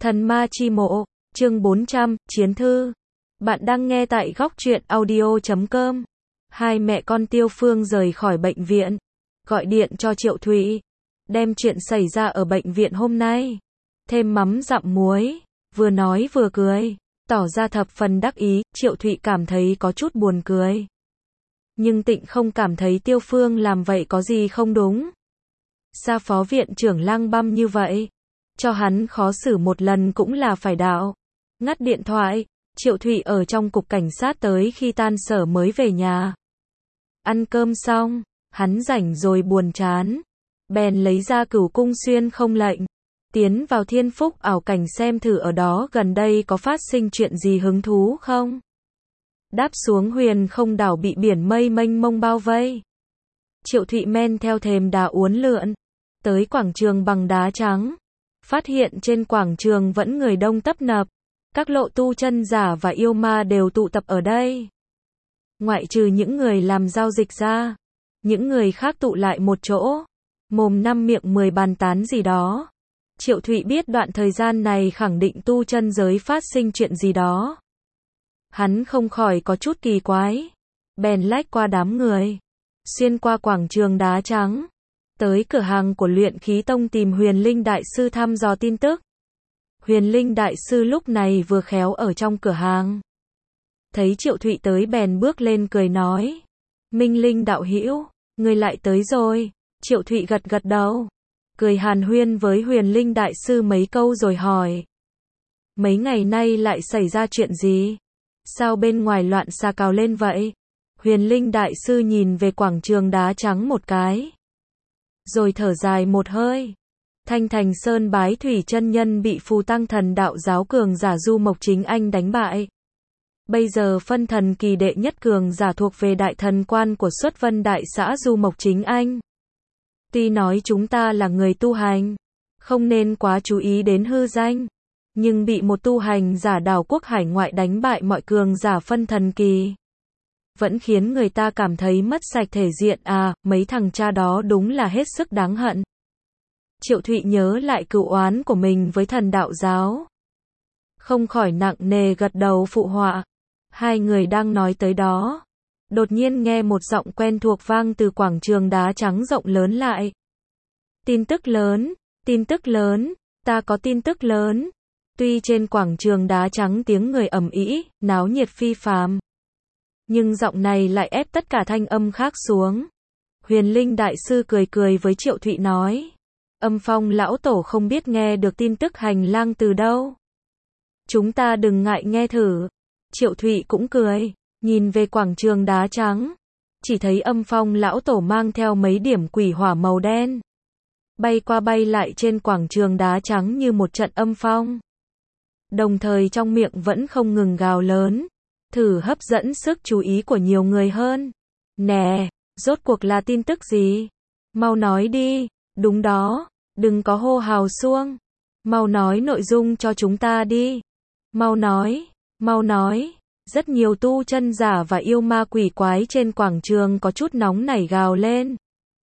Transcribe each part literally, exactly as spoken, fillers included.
Thần ma chi mộ, chương bốn trăm, Chiến thư. Bạn đang nghe tại góc truyện audio chấm com. Hai mẹ con Tiêu Phương rời khỏi bệnh viện, gọi điện cho Triệu Thụy, đem chuyện xảy ra ở bệnh viện hôm nay, thêm mắm dặm muối, vừa nói vừa cười, tỏ ra thập phần đắc ý. Triệu Thụy cảm thấy có chút buồn cười, nhưng Tịnh không cảm thấy Tiêu Phương làm vậy có gì không đúng. Sa phó viện trưởng lang băm như vậy, cho hắn khó xử một lần cũng là phải đạo. Ngắt điện thoại, Triệu Thụy ở trong cục cảnh sát tới khi tan sở mới về nhà. Ăn cơm xong, hắn rảnh rồi buồn chán, bèn lấy ra Cửu Cung Xuyên Không lệnh, tiến vào Thiên Phúc ảo cảnh xem thử ở đó gần đây có phát sinh chuyện gì hứng thú không. Đáp xuống Huyền Không đảo bị biển mây mênh mông bao vây. Triệu Thụy men theo thềm đá uốn lượn, tới quảng trường bằng đá trắng. Phát hiện trên quảng trường vẫn người đông tấp nập, các lộ tu chân giả và yêu ma đều tụ tập ở đây. Ngoại trừ những người làm giao dịch ra, những người khác tụ lại một chỗ, mồm năm miệng mười bàn tán gì đó. Triệu Thụy biết đoạn thời gian này khẳng định tu chân giới phát sinh chuyện gì đó. Hắn không khỏi có chút kỳ quái, bèn lách qua đám người, xuyên qua quảng trường đá trắng, tới cửa hàng của Luyện Khí Tông tìm Huyền Linh Đại Sư thăm dò tin tức. Huyền Linh Đại Sư lúc này vừa khéo ở trong cửa hàng. Thấy Triệu Thụy tới bèn bước lên cười nói: Minh Linh đạo hữu, người lại tới rồi. Triệu Thụy gật gật đầu, cười hàn huyên với Huyền Linh Đại Sư mấy câu rồi hỏi: mấy ngày nay lại xảy ra chuyện gì? Sao bên ngoài loạn xà cào lên vậy? Huyền Linh Đại Sư nhìn về quảng trường đá trắng một cái, rồi thở dài một hơi. Thanh Thành Sơn Bái Thủy chân nhân bị Phù Tăng Thần đạo giáo cường giả Du Mộc Chính Anh đánh bại. Bây giờ phân thần kỳ đệ nhất cường giả thuộc về đại thần quan của Xuất Vân Đại xã Du Mộc Chính Anh. Tuy nói chúng ta là người tu hành, không nên quá chú ý đến hư danh, nhưng bị một tu hành giả đảo quốc hải ngoại đánh bại mọi cường giả phân thần kỳ, vẫn khiến người ta cảm thấy mất sạch thể diện à. Mấy thằng cha đó đúng là hết sức đáng hận. Triệu Thụy nhớ lại cựu oán của mình với thần đạo giáo, không khỏi nặng nề gật đầu phụ họa. Hai người đang nói tới đó, đột nhiên nghe một giọng quen thuộc vang từ quảng trường đá trắng rộng lớn lại. Tin tức lớn, tin tức lớn, ta có tin tức lớn. Tuy trên quảng trường đá trắng tiếng người ầm ĩ, náo nhiệt phi phàm, nhưng giọng này lại ép tất cả thanh âm khác xuống. Huyền Linh Đại Sư cười cười với Triệu Thụy nói: Âm Phong lão tổ không biết nghe được tin tức hành lang từ đâu. Chúng ta đừng ngại nghe thử. Triệu Thụy cũng cười, nhìn về quảng trường đá trắng, chỉ thấy Âm Phong lão tổ mang theo mấy điểm quỷ hỏa màu đen, bay qua bay lại trên quảng trường đá trắng như một trận âm phong. Đồng thời trong miệng vẫn không ngừng gào lớn, thử hấp dẫn sức chú ý của nhiều người hơn. Nè, rốt cuộc là tin tức gì? Mau nói đi. Đúng đó, đừng có hô hào suông. Mau nói nội dung cho chúng ta đi. Mau nói, mau nói. Rất nhiều tu chân giả và yêu ma quỷ quái trên quảng trường có chút nóng nảy gào lên.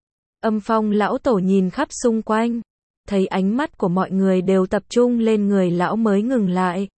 Âm Phong lão tổ nhìn khắp xung quanh, thấy ánh mắt của mọi người đều tập trung lên người lão mới ngừng lại.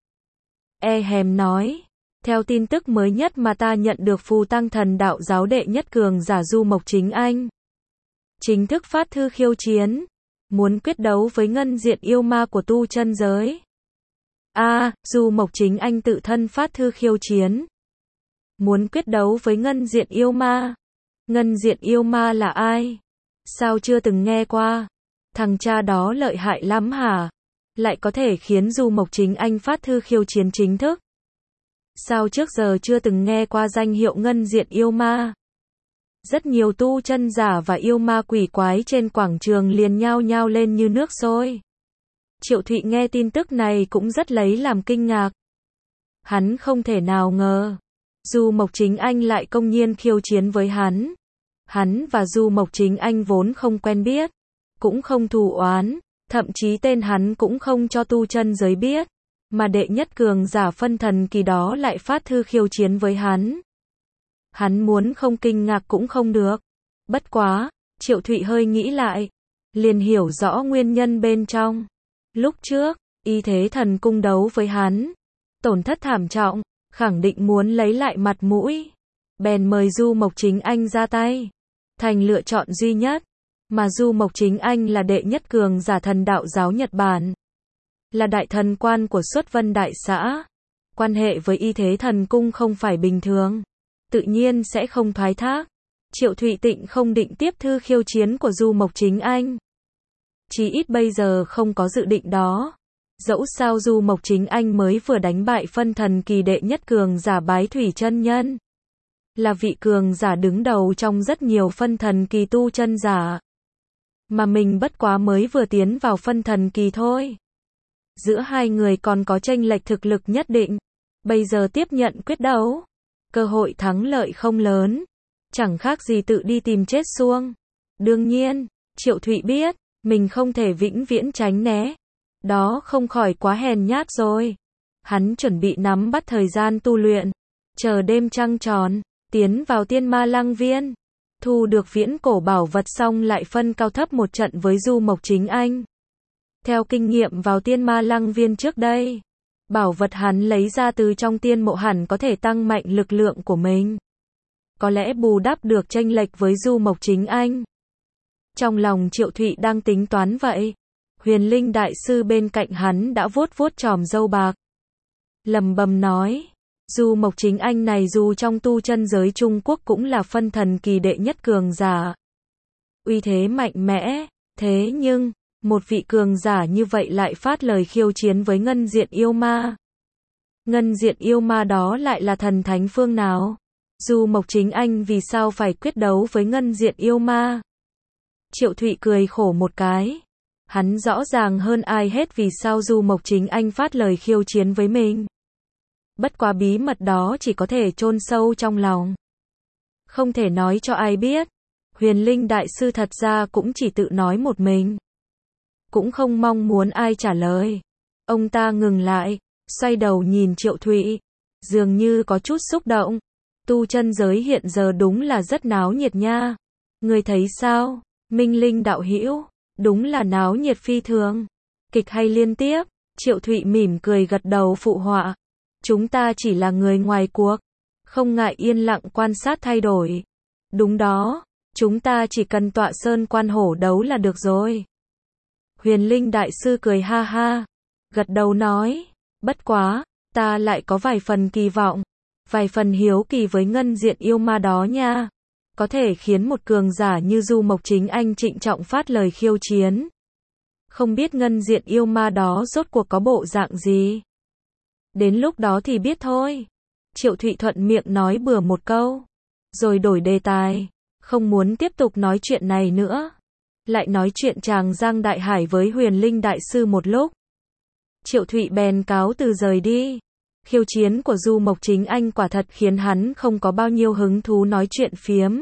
E hèm nói: theo tin tức mới nhất mà ta nhận được, Phù Tăng Thần đạo giáo đệ nhất cường giả Du Mộc Chính Anh chính thức phát thư khiêu chiến, muốn quyết đấu với ngân diện yêu ma của tu chân giới. A, à, Du Mộc Chính Anh tự thân phát thư khiêu chiến, muốn quyết đấu với ngân diện yêu ma. Ngân diện yêu ma là ai? Sao chưa từng nghe qua? Thằng cha đó lợi hại lắm hả? Lại có thể khiến Du Mộc Chính Anh phát thư khiêu chiến chính thức. Sao trước giờ chưa từng nghe qua danh hiệu ngân diện yêu ma? Rất nhiều tu chân giả và yêu ma quỷ quái trên quảng trường liền nhao nhao lên như nước sôi. Triệu Thụy nghe tin tức này cũng rất lấy làm kinh ngạc. Hắn không thể nào ngờ Du Mộc Chính Anh lại công nhiên khiêu chiến với hắn. Hắn và Du Mộc Chính Anh vốn không quen biết, cũng không thù oán, thậm chí tên hắn cũng không cho tu chân giới biết, mà đệ nhất cường giả phân thần kỳ đó lại phát thư khiêu chiến với hắn. Hắn muốn không kinh ngạc cũng không được. Bất quá, Triệu Thụy hơi nghĩ lại, liền hiểu rõ nguyên nhân bên trong. Lúc trước, Y thế thần cung đấu với hắn, tổn thất thảm trọng, khẳng định muốn lấy lại mặt mũi. Bèn mời Du Mộc Chính Anh ra tay, thành lựa chọn duy nhất. Mà Du Mộc Chính Anh là đệ nhất cường giả thần đạo giáo Nhật Bản, là đại thần quan của Xuất Vân Đại Xã. Quan hệ với Y thế thần cung không phải bình thường, tự nhiên sẽ không thoái thác. Triệu Thụy Tịnh không định tiếp thư khiêu chiến của Du Mộc Chính Anh. Chí ít bây giờ không có dự định đó. Dẫu sao Du Mộc Chính Anh mới vừa đánh bại phân thần kỳ đệ nhất cường giả Bái Thủy chân nhân, là vị cường giả đứng đầu trong rất nhiều phân thần kỳ tu chân giả. Mà mình bất quá mới vừa tiến vào phân thần kỳ thôi. Giữa hai người còn có chênh lệch thực lực nhất định. Bây giờ tiếp nhận quyết đấu, cơ hội thắng lợi không lớn, chẳng khác gì tự đi tìm chết xuông. Đương nhiên, Triệu Thụy biết, mình không thể vĩnh viễn tránh né. Đó không khỏi quá hèn nhát rồi. Hắn chuẩn bị nắm bắt thời gian tu luyện, chờ đêm trăng tròn, tiến vào Tiên Ma Lăng Viên, thu được viễn cổ bảo vật xong lại phân cao thấp một trận với Du Mộc Chính Anh. Theo kinh nghiệm vào Tiên Ma Lăng Viên trước đây, bảo vật hắn lấy ra từ trong tiên mộ hẳn có thể tăng mạnh lực lượng của mình. Có lẽ bù đắp được chênh lệch với Du Mộc Chính Anh. Trong lòng Triệu Thụy đang tính toán vậy, Huyền Linh Đại Sư bên cạnh hắn đã vuốt vuốt chòm râu bạc, lầm bầm nói, Du Mộc Chính Anh này dù trong tu chân giới Trung Quốc cũng là phân thần kỳ đệ nhất cường giả, uy thế mạnh mẽ, thế nhưng, một vị cường giả như vậy lại phát lời khiêu chiến với Ngân Diện Yêu Ma. Ngân Diện Yêu Ma đó lại là thần thánh phương nào? Du Mộc Chính Anh vì sao phải quyết đấu với Ngân Diện Yêu Ma? Triệu Thụy cười khổ một cái. Hắn rõ ràng hơn ai hết vì sao Du Mộc Chính Anh phát lời khiêu chiến với mình. Bất quá bí mật đó chỉ có thể chôn sâu trong lòng, không thể nói cho ai biết. Huyền Linh Đại Sư thật ra cũng chỉ tự nói một mình, cũng không mong muốn ai trả lời. Ông ta ngừng lại, xoay đầu nhìn Triệu Thụy, dường như có chút xúc động. Tu chân giới hiện giờ đúng là rất náo nhiệt nha. Người thấy sao? Minh Linh đạo hữu, đúng là náo nhiệt phi thường. Kịch hay liên tiếp? Triệu Thụy mỉm cười gật đầu phụ họa. Chúng ta chỉ là người ngoài cuộc, không ngại yên lặng quan sát thay đổi. Đúng đó, chúng ta chỉ cần tọa sơn quan hổ đấu là được rồi. Huyền Linh Đại Sư cười ha ha, gật đầu nói, bất quá, ta lại có vài phần kỳ vọng, vài phần hiếu kỳ với Ngân Diện Yêu Ma đó nha. Có thể khiến một cường giả như Du Mộc Chính Anh trịnh trọng phát lời khiêu chiến. Không biết Ngân Diện Yêu Ma đó rốt cuộc có bộ dạng gì? Đến lúc đó thì biết thôi. Triệu Thụy thuận miệng nói bừa một câu, rồi đổi đề tài, không muốn tiếp tục nói chuyện này nữa. Lại nói chuyện chàng Giang Đại Hải với Huyền Linh Đại Sư một lúc. Triệu Thụy bèn cáo từ rời đi. Khiêu chiến của Du Mộc Chính Anh quả thật khiến hắn không có bao nhiêu hứng thú nói chuyện phiếm.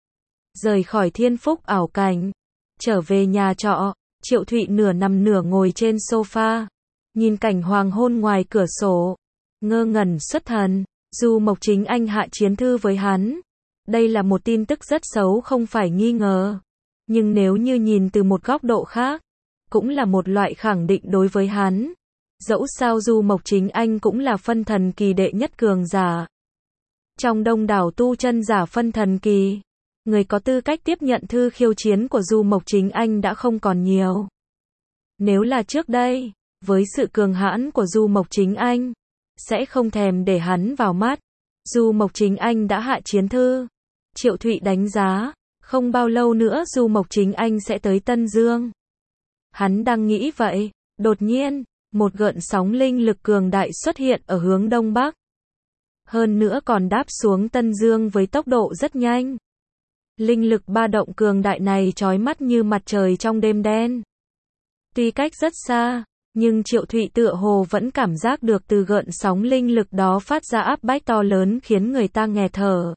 Rời khỏi thiên phúc ảo cảnh, trở về nhà trọ, Triệu Thụy nửa nằm nửa ngồi trên sofa, nhìn cảnh hoàng hôn ngoài cửa sổ, ngơ ngẩn xuất thần. Du Mộc Chính Anh hạ chiến thư với hắn. Đây là một tin tức rất xấu không phải nghi ngờ. Nhưng nếu như nhìn từ một góc độ khác, cũng là một loại khẳng định đối với hắn. Dẫu sao Du Mộc Chính Anh cũng là phân thần kỳ đệ nhất cường giả. Trong đông đảo tu chân giả phân thần kỳ, người có tư cách tiếp nhận thư khiêu chiến của Du Mộc Chính Anh đã không còn nhiều. Nếu là trước đây, với sự cường hãn của Du Mộc Chính Anh, sẽ không thèm để hắn vào mắt. Du Mộc Chính Anh đã hạ chiến thư. Triệu Thụy đánh giá, không bao lâu nữa Du Mộc Chính Anh sẽ tới Tân Dương. Hắn đang nghĩ vậy, đột nhiên, một gợn sóng linh lực cường đại xuất hiện ở hướng đông bắc. Hơn nữa còn đáp xuống Tân Dương với tốc độ rất nhanh. Linh lực ba động cường đại này chói mắt như mặt trời trong đêm đen. Tuy cách rất xa, nhưng Triệu Thụy tựa hồ vẫn cảm giác được từ gợn sóng linh lực đó phát ra áp bách to lớn khiến người ta nghẹt thở.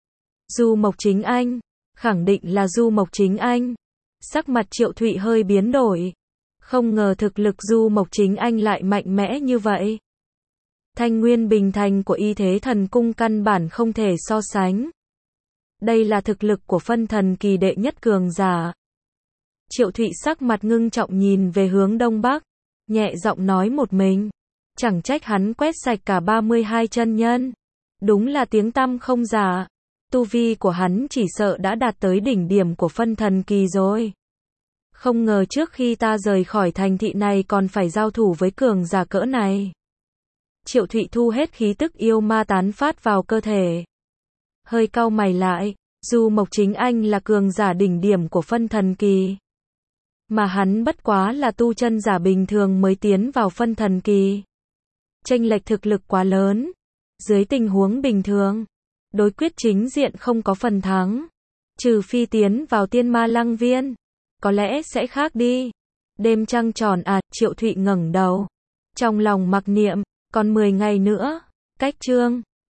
Du Mộc Chính Anh, khẳng định là Du Mộc Chính Anh. Sắc mặt Triệu Thụy hơi biến đổi. Không ngờ thực lực Du Mộc Chính Anh lại mạnh mẽ như vậy. Thanh nguyên bình thành của Y thế thần cung căn bản không thể so sánh. Đây là thực lực của phân thần kỳ đệ nhất cường giả. Triệu Thụy sắc mặt ngưng trọng nhìn về hướng đông bắc. nhẹ giọng nói một mình. Chẳng trách hắn quét sạch cả ba mươi hai chân nhân. Đúng là tiếng tăm không giả. Tu vi của hắn chỉ sợ đã đạt tới đỉnh điểm của phân thần kỳ rồi. Không ngờ trước khi ta rời khỏi thành thị này còn phải giao thủ với cường giả cỡ này. Triệu Thụy thu hết khí tức yêu ma tán phát vào cơ thể. Hơi cau mày lại, dù Mộc Chính Anh là cường giả đỉnh điểm của phân thần kỳ, mà hắn bất quá là tu chân giả bình thường mới tiến vào phân thần kỳ. Chênh lệch thực lực quá lớn. Dưới tình huống bình thường, đối quyết chính diện không có phần thắng. Trừ phi tiến vào tiên ma lăng viên. Có lẽ sẽ khác đi. Đêm trăng tròn à, Triệu Thụy ngẩng đầu. Trong lòng mặc niệm, còn mười ngày nữa, cách chương